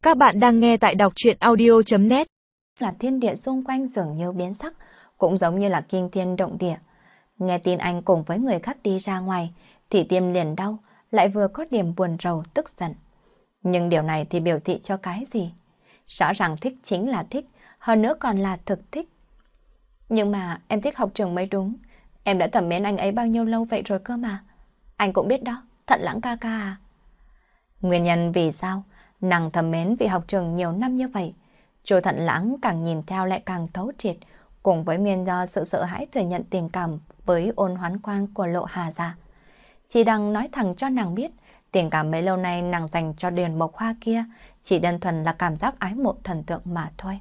Các bạn đang nghe tại đọc truyện audio.net. Là thiên địa xung quanh dường như biến sắc, cũng giống như là kinh thiên động địa. Nghe tin anh cùng với người khác đi ra ngoài, thì tim liền đau, lại vừa có điểm buồn rầu tức giận. Nhưng điều này thì biểu thị cho cái gì? Rõ ràng thích chính là thích, hơn nữa còn là thực thích. Nhưng mà em thích học trường mới đúng. Em đã thầm mến anh ấy bao nhiêu lâu vậy rồi cơ mà. Anh cũng biết đó, Thận Lãng ca ca à. Nguyên nhân vì sao nàng thầm mến vị học trường nhiều năm như vậy? Chu Thận Lãng càng nhìn theo lại càng thấu triệt, cùng với nguyên do sự sợ hãi thừa nhận tình cảm với Ôn Hoán Quan của Lộ Hà Dạ. Chỉ đang nói thẳng cho nàng biết, tình cảm mấy lâu nay nàng dành cho Điền Mộc Hoa kia chỉ đơn thuần là cảm giác ái mộ thần tượng mà thôi.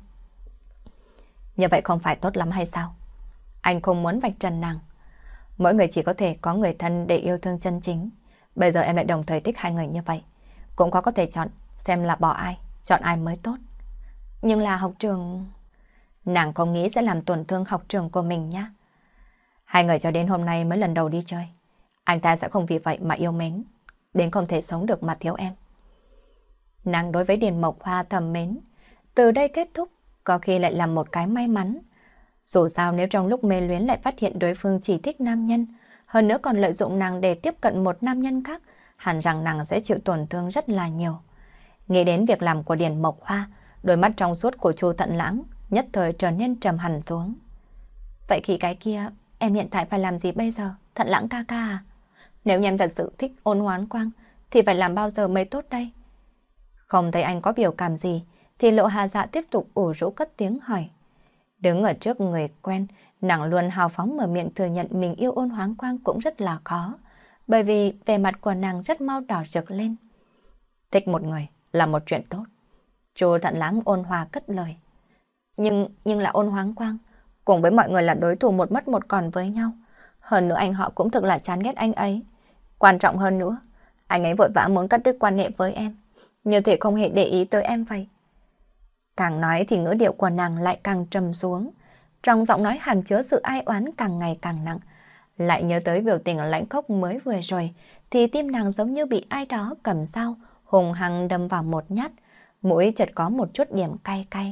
Như vậy không phải tốt lắm hay sao? Anh không muốn vạch trần nàng. Mỗi người chỉ có thể có người thân để yêu thương chân chính. Bây giờ em lại đồng thời thích hai người như vậy. Cũng có thể chọn xem là bỏ ai, chọn ai mới tốt. Nhưng là học trường... Nàng không nghĩ sẽ làm tổn thương học trường của mình nhá. Hai người cho đến hôm nay mới lần đầu đi chơi. Anh ta sẽ không vì vậy mà yêu mến, đến không thể sống được mà thiếu em. Nàng đối với Điền Mộc Hoa thầm mến, từ đây kết thúc, có khi lại là một cái may mắn. Dù sao nếu trong lúc mê luyến lại phát hiện đối phương chỉ thích nam nhân, hơn nữa còn lợi dụng nàng để tiếp cận một nam nhân khác, hẳn rằng nàng sẽ chịu tổn thương rất là nhiều. Nghĩ đến việc làm của Điền Mộc Hoa, đôi mắt trong suốt của Chu Thận Lãng nhất thời trở nên trầm hẳn xuống. Vậy khi cái kia, em hiện tại phải làm gì bây giờ, Thận Lãng ca ca à? Nếu như em thật sự thích Ôn Hoán Quang, thì phải làm bao giờ mới tốt đây? Không thấy anh có biểu cảm gì, thì Lộ Hà Dạ tiếp tục ủ rũ cất tiếng hỏi. Đứng ở trước người quen, nàng luôn hào phóng mở miệng thừa nhận mình yêu Ôn Hoán Quang cũng rất là khó, bởi vì vẻ mặt của nàng rất mau đỏ rực lên. Thích một người là một chuyện tốt. Chu Thận Lãng ôn hòa cất lời. Nhưng là Ôn Hoán Quang, cùng với mọi người là đối thủ một mất một còn với nhau. Hơn nữa anh họ cũng thực là chán ghét anh ấy. Quan trọng hơn nữa, anh ấy vội vã muốn cắt đứt quan hệ với em, như thể không hề để ý tới em vậy. Càng nói thì ngữ điệu của nàng lại càng trầm xuống. Trong giọng nói hàm chứa sự ai oán càng ngày càng nặng. Lại nhớ tới biểu tình lãnh khốc mới vừa rồi, thì tim nàng giống như bị ai đó cầm dao hùng hăng đâm vào một nhát, mũi chợt có một chút điểm cay cay.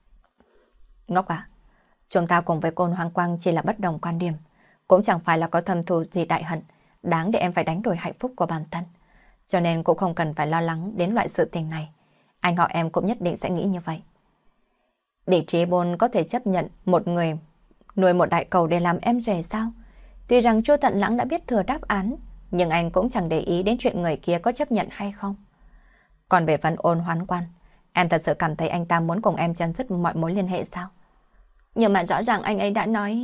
Ngốc à, chúng ta cùng với Côn Hoàng Quang chỉ là bất đồng quan điểm, cũng chẳng phải là có thâm thù gì đại hận, đáng để em phải đánh đổi hạnh phúc của bản thân. Cho nên cũng không cần phải lo lắng đến loại sự tình này. Anh họ em cũng nhất định sẽ nghĩ như vậy. Để Trí Bôn có thể chấp nhận một người nuôi một đại cầu để làm em rể sao? Tuy rằng Chu Thận Lãng đã biết thừa đáp án, nhưng anh cũng chẳng để ý đến chuyện người kia có chấp nhận hay không. Còn về phần Ôn Hoán Quan, em thật sự cảm thấy anh ta muốn cùng em chấm dứt mọi mối liên hệ sao? Nhưng mà rõ ràng anh ấy đã nói...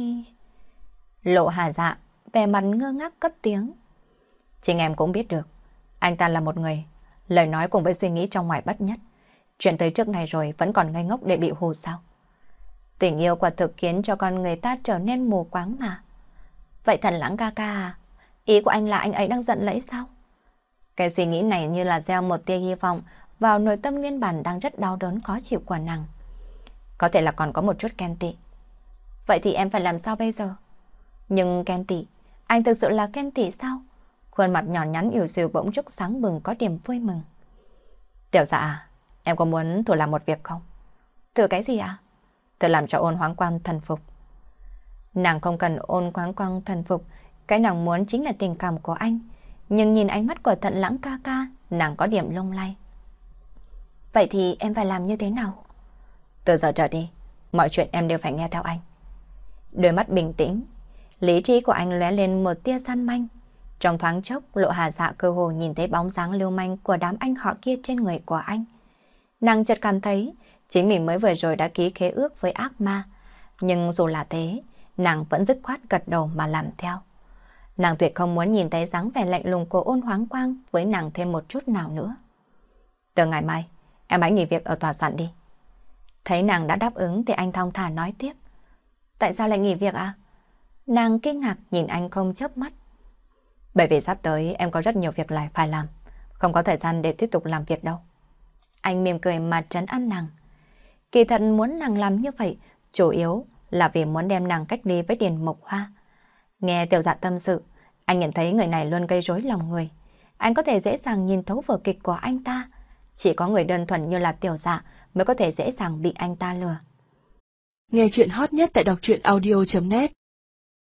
Lộ Hà Dạ, vẻ mặt ngơ ngác cất tiếng. Chính em cũng biết được, anh ta là một người, lời nói cùng với suy nghĩ trong ngoài bất nhất. Chuyện tới trước này rồi vẫn còn ngây ngốc để bị hù sao? Tình yêu quả thực khiến cho con người ta trở nên mù quáng mà. Vậy Thận Lãng ca ca à? Ý của anh là anh ấy đang giận lẫy sao? Cái suy nghĩ này như là gieo một tia hy vọng vào nội tâm nguyên bản đang rất đau đớn khó chịu của nàng. Có thể là còn có một chút ghen tị. Vậy thì em phải làm sao bây giờ? Nhưng ghen tị, anh thực sự là ghen tị sao? Khuôn mặt nhỏ nhắn yếu xìu bỗng chốc sáng bừng có điểm vui mừng. Tiểu Dạ à, em có muốn thử làm một việc không? Thử cái gì ạ? Thử làm cho Ôn Hoán Quang thần phục. Nàng không cần Ôn Hoán Quang thần phục, cái nàng muốn chính là tình cảm của anh. Nhưng nhìn ánh mắt của Thận Lãng ca ca, nàng có điểm lung lay. Vậy thì em phải làm như thế nào? Từ giờ trở đi, mọi chuyện em đều phải nghe theo anh. Đôi mắt bình tĩnh, lý trí của anh lóe lên một tia gian manh. Trong thoáng chốc, Lộ Hà Dạ cơ hồ nhìn thấy bóng dáng lưu manh của đám anh họ kia trên người của anh. Nàng chợt cảm thấy chính mình mới vừa rồi đã ký khế ước với ác ma. Nhưng dù là thế, nàng vẫn dứt khoát gật đầu mà làm theo. Nàng tuyệt không muốn nhìn thấy dáng vẻ lạnh lùng của Ôn Hoán Quang với nàng thêm một chút nào nữa. Từ ngày mai, em hãy nghỉ việc ở tòa soạn đi. Thấy nàng đã đáp ứng thì anh thong thả nói tiếp. Tại sao lại nghỉ việc à? Nàng kinh ngạc nhìn anh không chớp mắt. Bởi vì sắp tới em có rất nhiều việc lại phải làm, không có thời gian để tiếp tục làm việc đâu. Anh mỉm cười mà trấn an nàng. Kỳ thật muốn nàng làm như vậy, chủ yếu là vì muốn đem nàng cách ly với Điền Mộc Hoa. Nghe Tiểu Dạ tâm sự, anh nhận thấy người này luôn gây rối lòng người. Anh có thể dễ dàng nhìn thấu vở kịch của anh ta. Chỉ có người đơn thuần như là Tiểu Dạ mới có thể dễ dàng bị anh ta lừa. Nghe chuyện hot nhất tại đọc truyện audio.net